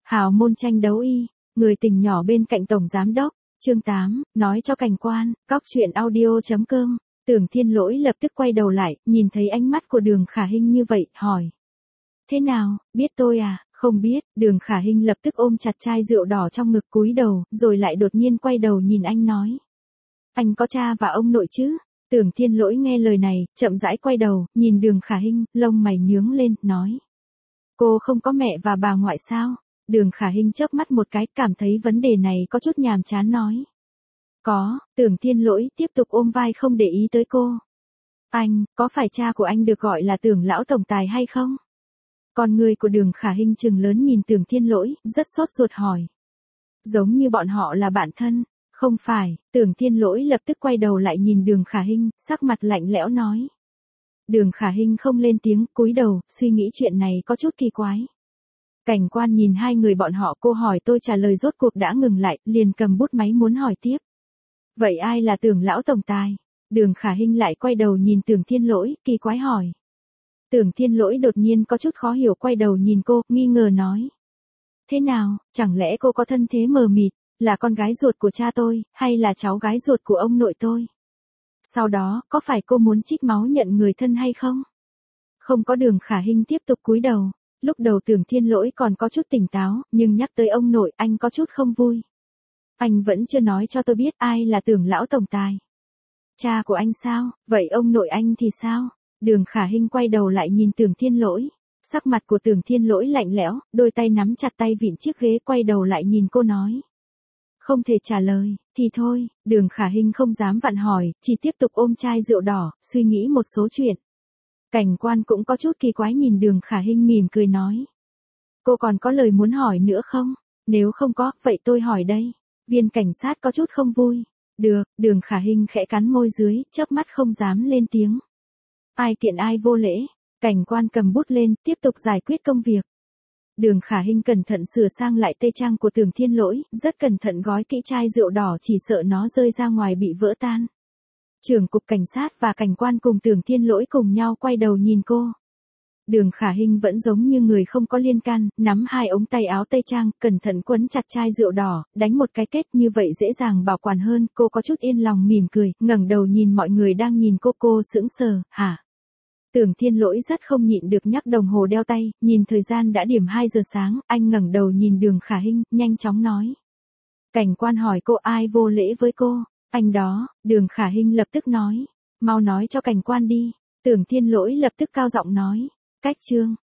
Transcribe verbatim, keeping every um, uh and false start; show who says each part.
Speaker 1: Hào môn tranh đấu y, người tình nhỏ bên cạnh tổng giám đốc, chương tám, nói cho cảnh quan, cóc truyện audio chấm com. Tưởng Thiên Lỗi lập tức quay đầu lại, nhìn thấy ánh mắt của Đường Khả Hinh như vậy, hỏi. Thế nào, biết tôi à? Không biết, Đường Khả Hinh lập tức ôm chặt chai rượu đỏ trong ngực cúi đầu, rồi lại đột nhiên quay đầu nhìn anh nói. Anh có cha và ông nội chứ? Tưởng Thiên Lỗi nghe lời này, chậm rãi quay đầu, nhìn Đường Khả Hinh, lông mày nhướng lên, nói. Cô không có mẹ và bà ngoại sao? Đường Khả Hinh chớp mắt một cái, cảm thấy vấn đề này có chút nhàm chán nói. Có, Tưởng Thiên Lỗi tiếp tục ôm vai không để ý tới cô. Anh, có phải cha của anh được gọi là Tưởng lão tổng tài hay không? Con người của Đường Khả Hinh trừng lớn nhìn Tưởng Thiên Lỗi, rất sốt ruột hỏi. Giống như bọn họ là bạn thân. Không phải, Tưởng Thiên Lỗi lập tức quay đầu lại nhìn Đường Khả Hinh, sắc mặt lạnh lẽo nói. Đường Khả Hinh không lên tiếng, cúi đầu, suy nghĩ chuyện này có chút kỳ quái. Cảnh quan nhìn hai người bọn họ, cô hỏi tôi trả lời rốt cuộc đã ngừng lại, liền cầm bút máy muốn hỏi tiếp. Vậy ai là Tưởng lão tổng tài? Đường Khả Hinh lại quay đầu nhìn Tưởng Thiên Lỗi, kỳ quái hỏi. Tưởng Thiên Lỗi đột nhiên có chút khó hiểu, quay đầu nhìn cô, nghi ngờ nói. Thế nào, chẳng lẽ cô có thân thế mờ mịt, là con gái ruột của cha tôi, hay là cháu gái ruột của ông nội tôi? Sau đó, có phải cô muốn trích máu nhận người thân hay không? Không có. Đường Khả Hinh tiếp tục cúi đầu. Lúc đầu Tưởng Thiên Lỗi còn có chút tỉnh táo, nhưng nhắc tới ông nội, anh có chút không vui. Anh vẫn chưa nói cho tôi biết ai là Tưởng lão tổng tài. Cha của anh sao, vậy ông nội anh thì sao? Đường Khả Hinh quay đầu lại nhìn Tưởng Thiên Lỗi. Sắc mặt của Tưởng Thiên Lỗi lạnh lẽo, đôi tay nắm chặt tay vịn chiếc ghế, quay đầu lại nhìn cô nói. Không thể trả lời, thì thôi. Đường Khả Hinh không dám vặn hỏi, chỉ tiếp tục ôm chai rượu đỏ, suy nghĩ một số chuyện. Cảnh quan cũng có chút kỳ quái nhìn Đường Khả Hinh mỉm cười nói. Cô còn có lời muốn hỏi nữa không? Nếu không có, vậy tôi hỏi đây. Viên cảnh sát có chút không vui. Được, Đường Khả Hinh khẽ cắn môi dưới, chớp mắt không dám lên tiếng. Ai tiện ai vô lễ. Cảnh quan cầm bút lên, tiếp tục giải quyết công việc. Đường Khả Hinh cẩn thận sửa sang lại tây trang của Tưởng Thiên Lỗi, rất cẩn thận gói kỹ chai rượu đỏ, chỉ sợ nó rơi ra ngoài bị vỡ tan. Trưởng cục cảnh sát và cảnh quan cùng Tưởng Thiên Lỗi cùng nhau quay đầu nhìn cô. Đường Khả Hinh vẫn giống như người không có liên can, nắm hai ống tay áo tây trang, cẩn thận quấn chặt chai rượu đỏ, đánh một cái kết, như vậy dễ dàng bảo quản hơn. Cô có chút yên lòng mỉm cười, ngẩng đầu nhìn mọi người đang nhìn cô, cô sững sờ, hả? Tưởng Thiên Lỗi rất không nhịn được nhắc đồng hồ đeo tay, nhìn thời gian đã điểm hai giờ sáng, anh ngẩng đầu nhìn Đường Khả Hinh, nhanh chóng nói. Cảnh quan hỏi cô ai vô lễ với cô? Anh đó. Đường Khả Hinh lập tức nói. Mau nói cho cảnh quan đi. Tưởng Thiên Lỗi lập tức cao giọng nói. Cách trương.